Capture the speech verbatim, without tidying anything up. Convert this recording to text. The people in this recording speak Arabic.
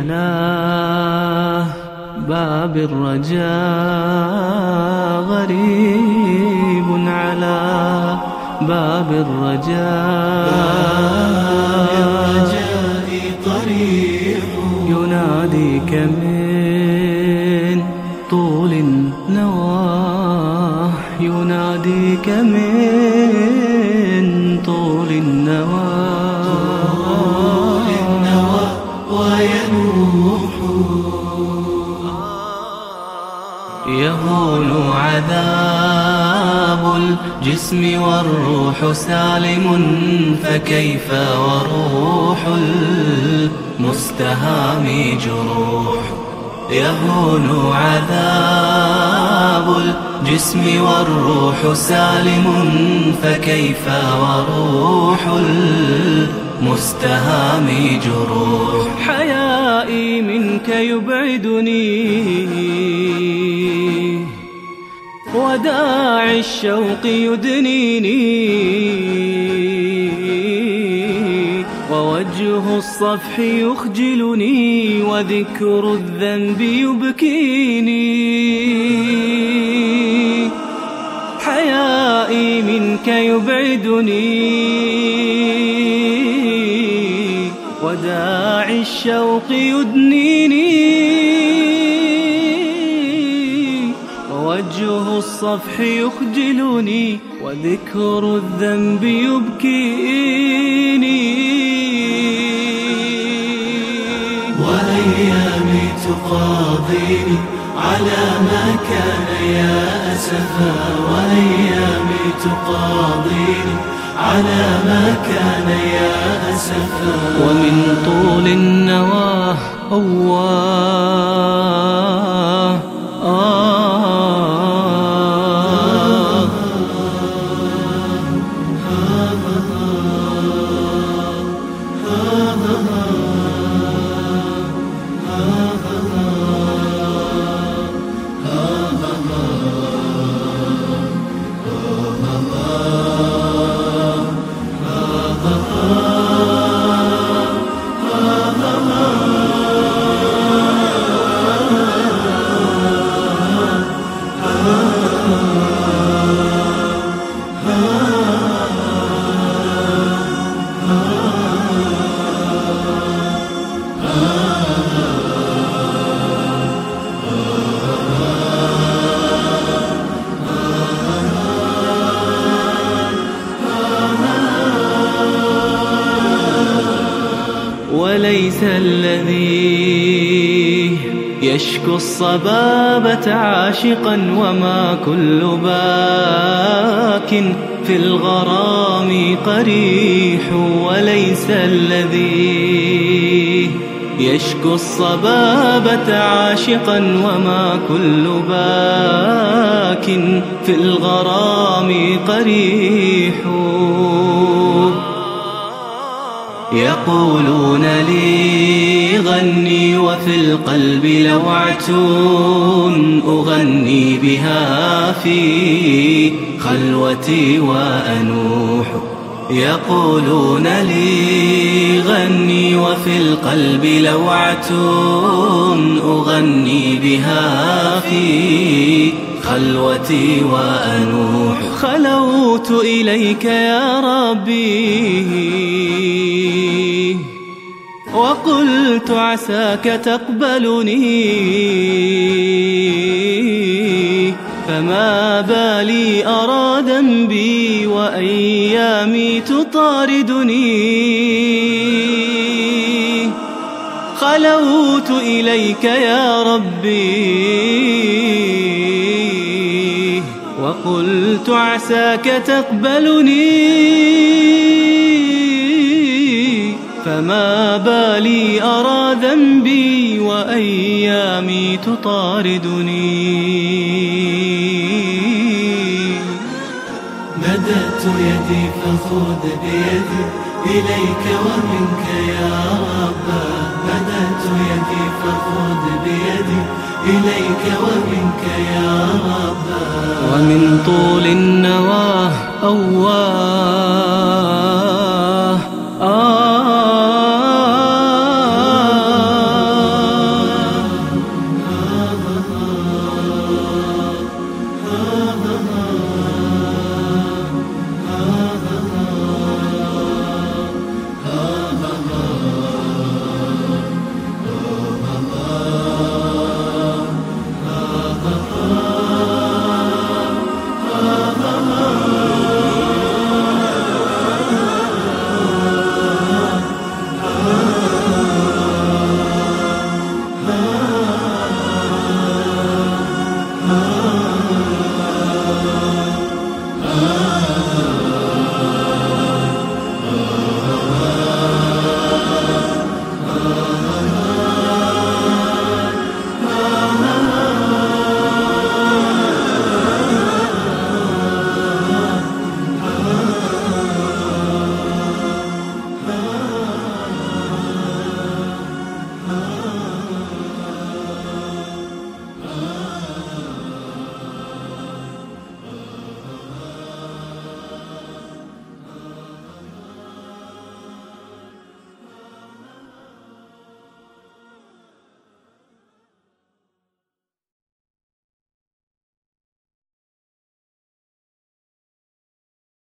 على باب الرجاء غريب على باب الرجاء طريق يناديك من طول النواه يناديك من طول النواه وينوح يهون عذاب الجسم والروح سالم فكيف وروح المستهام جروح يهون عذاب الجسم والروح سالم فكيف وروح المستهام جروح حيائي منك يبعدني وداعي الشوق يدنيني ووجه الصفح يخجلني وذكر الذنب يبكيني حيائي منك يبعدني وداعي الشوق يدنيني ووجه الصفح يخجلني وذكر الذنب يبكيني وأيامي تقاضيني على ما كان يا أسفا وأيامي تقاضيني على ما كان يا أسفا ومن طول النواه أواه آه وليس الذي يشكو الصبابة عاشقا وما كل باك في الغرام قريح وليس الذي يشكو الصبابة عاشقا وما كل باك في الغرام قريح يقولون لي غني وفي القلب لوعة أغني بها في خلوتي وأنوح يقولون لي غني وفي القلب لوعة أغني بها في خلوتي وأنوح خلوت إليك يا ربي وقلت عساك تقبلني فما بالي أرى ذنبي وأيامي تطاردني خلوت إليك يا ربي وقلت عساك تقبلني فما بالي أرى ذنبي وأيامي تطاردني مددت يدي فخذ بيدي إليك ومنك يا رب مددت يدي فخذ بيدي إليك ومنك يا رب ومن طول النواه أواه